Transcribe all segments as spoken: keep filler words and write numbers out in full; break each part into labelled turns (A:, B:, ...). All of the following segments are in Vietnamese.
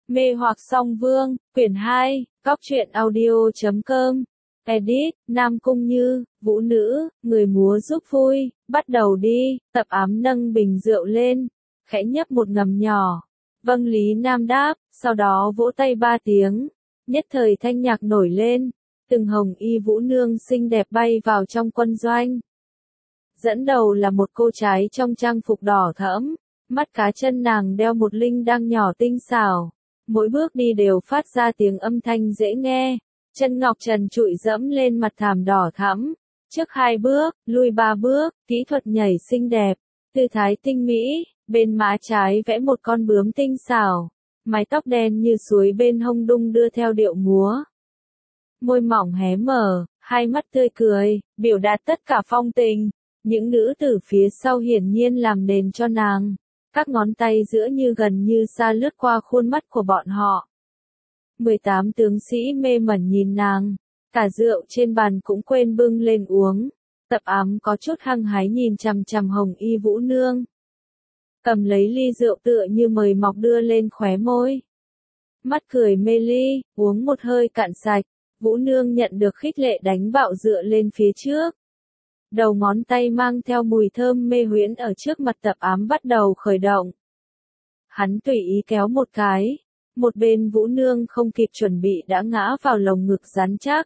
A: Mê hoặc song vương, quyển hai, góc truyện audio chấm com. Edit, Nam Cung Như, vũ nữ, người múa giúp vui, bắt đầu đi, Tập Ám nâng bình rượu lên, khẽ nhấp một ngầm nhỏ. Vâng, Lý Nam đáp, sau đó vỗ tay ba tiếng, nhất thời thanh nhạc nổi lên, từng hồng y vũ nương xinh đẹp bay vào trong quân doanh. Dẫn đầu là một cô gái trong trang phục đỏ thẫm, mắt cá chân nàng đeo một linh đăng nhỏ tinh xảo, mỗi bước đi đều phát ra tiếng âm thanh dễ nghe, chân ngọc trần trụi dẫm lên mặt thảm đỏ thẫm, trước hai bước, lui ba bước, kỹ thuật nhảy xinh đẹp, tư thái tinh mỹ, bên má trái vẽ một con bướm tinh xảo, mái tóc đen như suối bên hông đung đưa theo điệu múa. Môi mỏng hé mở, hai mắt tươi cười, biểu đạt tất cả phong tình. Những nữ tử phía sau hiển nhiên làm nền cho nàng, các ngón tay giữa như gần như xa lướt qua khuôn mắt của bọn họ. mười tám tướng sĩ mê mẩn nhìn nàng, cả rượu trên bàn cũng quên bưng lên uống. Tập Ám có chút hăng hái nhìn chằm chằm hồng y vũ nương. Cầm lấy ly rượu tựa như mời mọc đưa lên khóe môi. Mắt cười mê ly, uống một hơi cạn sạch, vũ nương nhận được khích lệ đánh bạo dựa lên phía trước. Đầu ngón tay mang theo mùi thơm mê huyễn ở trước mặt Tập Ám bắt đầu khởi động. Hắn tùy ý kéo một cái, một bên vũ nương không kịp chuẩn bị đã ngã vào lồng ngực rắn chắc.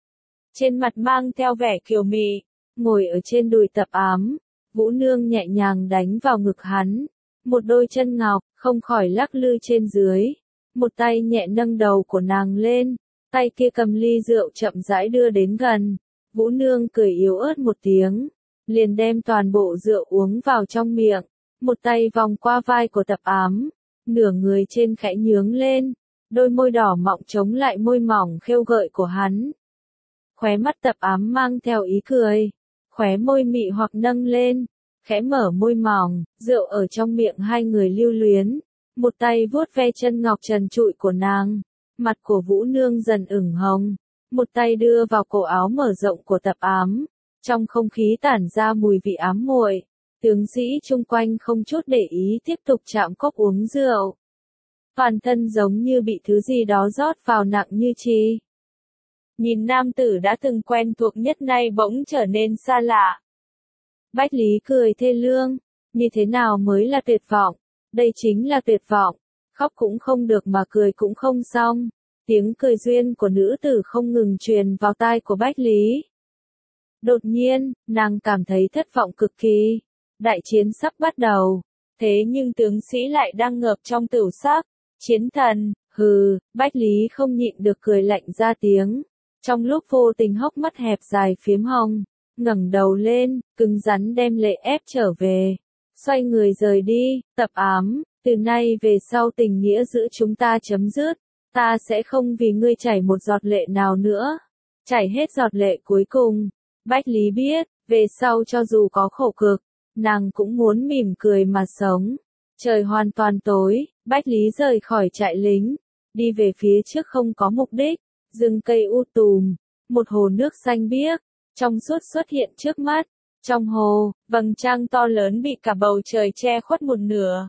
A: Trên mặt mang theo vẻ kiều mị, ngồi ở trên đùi Tập Ám, vũ nương nhẹ nhàng đánh vào ngực hắn, một đôi chân ngọc, không khỏi lắc lư trên dưới, một tay nhẹ nâng đầu của nàng lên, tay kia cầm ly rượu chậm rãi đưa đến gần. Vũ nương cười yếu ớt một tiếng, liền đem toàn bộ rượu uống vào trong miệng, một tay vòng qua vai của Tập Ám, nửa người trên khẽ nhướng lên, đôi môi đỏ mọng chống lại môi mỏng khêu gợi của hắn. Khóe mắt Tập Ám mang theo ý cười, khóe môi mị hoặc nâng lên, khẽ mở môi mỏng, rượu ở trong miệng hai người lưu luyến, một tay vuốt ve chân ngọc trần trụi của nàng, mặt của Vũ nương dần ửng hồng. Một tay đưa vào cổ áo mở rộng của Tập Ám, trong không khí tản ra mùi vị ám muội, tướng sĩ chung quanh không chút để ý tiếp tục chạm cốc uống rượu. Toàn thân giống như bị thứ gì đó rót vào nặng như chì. Nhìn nam tử đã từng quen thuộc nhất nay bỗng trở nên xa lạ. Bách Lý cười thê lương, như thế nào mới là tuyệt vọng, đây chính là tuyệt vọng, khóc cũng không được mà cười cũng không xong. Tiếng cười duyên của nữ tử không ngừng truyền vào tai của Bách Lý. Đột nhiên, nàng cảm thấy thất vọng cực kỳ. Đại chiến sắp bắt đầu. Thế nhưng tướng sĩ lại đang ngợp trong tửu sắc. Chiến thần, hừ, Bách Lý không nhịn được cười lạnh ra tiếng. Trong lúc vô tình hốc mắt hẹp dài phiếm hồng, ngẩng đầu lên, cứng rắn đem lệ ép trở về. Xoay người rời đi, Tập Ám, từ nay về sau tình nghĩa giữa chúng ta chấm dứt. Ta sẽ không vì ngươi chảy một giọt lệ nào nữa. Chảy hết giọt lệ cuối cùng. Bách Lý biết, về sau cho dù có khổ cực, nàng cũng muốn mỉm cười mà sống. Trời hoàn toàn tối, Bách Lý rời khỏi trại lính, đi về phía trước không có mục đích, rừng cây u tùm, một hồ nước xanh biếc, trong suốt xuất hiện trước mắt. Trong hồ, vầng trăng to lớn bị cả bầu trời che khuất một nửa.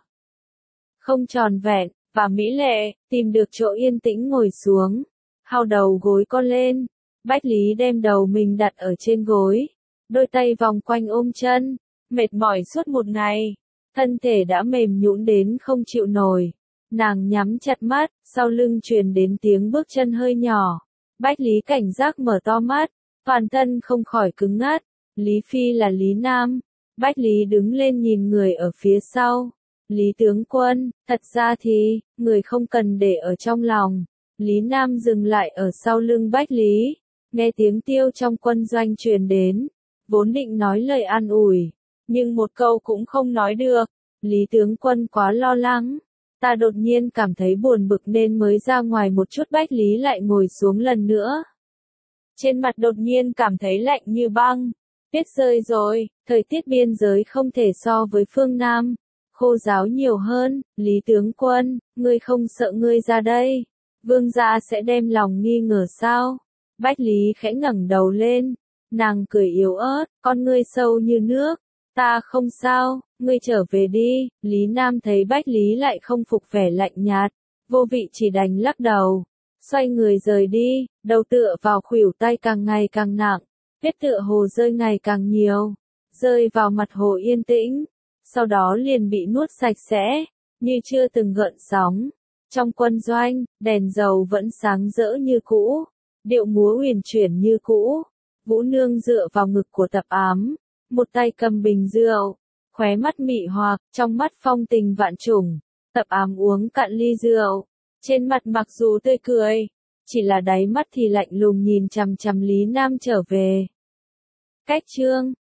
A: Không tròn vẹn và mỹ lệ, tìm được chỗ yên tĩnh ngồi xuống, hao đầu gối co lên, Bách Lý đem đầu mình đặt ở trên gối, đôi tay vòng quanh ôm chân, mệt mỏi suốt một ngày, thân thể đã mềm nhũn đến không chịu nổi, nàng nhắm chặt mắt, sau lưng truyền đến tiếng bước chân hơi nhỏ, Bách Lý cảnh giác mở to mắt, toàn thân không khỏi cứng ngắt, Lý Phi là Lý Nam, Bách Lý đứng lên nhìn người ở phía sau. Lý tướng quân, thật ra thì, người không cần để ở trong lòng. Lý Nam dừng lại ở sau lưng Bách Lý, nghe tiếng tiêu trong quân doanh truyền đến, vốn định nói lời an ủi, nhưng một câu cũng không nói được. Lý tướng quân quá lo lắng, ta đột nhiên cảm thấy buồn bực nên mới ra ngoài một chút. Bách Lý lại ngồi xuống lần nữa. Trên mặt đột nhiên cảm thấy lạnh như băng, tuyết rơi rồi, thời tiết biên giới không thể so với phương Nam. Khô giáo nhiều hơn, Lý tướng quân, ngươi không sợ ngươi ra đây, vương gia sẽ đem lòng nghi ngờ sao? Bách Lý khẽ ngẩng đầu lên, nàng cười yếu ớt, con ngươi sâu như nước, ta không sao, ngươi trở về đi. Lý Nam thấy Bách Lý lại không phục vẻ lạnh nhạt, Vô vị chỉ đành lắc đầu, xoay người rời đi, đầu tựa vào khuỷu tay càng ngày càng nặng, vết tựa hồ rơi ngày càng nhiều, rơi vào mặt hồ yên tĩnh, sau đó liền bị nuốt sạch sẽ, như chưa từng gợn sóng. Trong quân doanh, đèn dầu vẫn sáng rỡ như cũ, điệu múa huyền chuyển như cũ. Vũ Nương dựa vào ngực của Tập Ám, một tay cầm bình rượu, khóe mắt mị hoặc, trong mắt phong tình vạn trùng. Tập Ám uống cạn ly rượu, trên mặt mặc dù tươi cười, chỉ là đáy mắt thì lạnh lùng nhìn chằm chằm Lý Nam trở về. Cách chương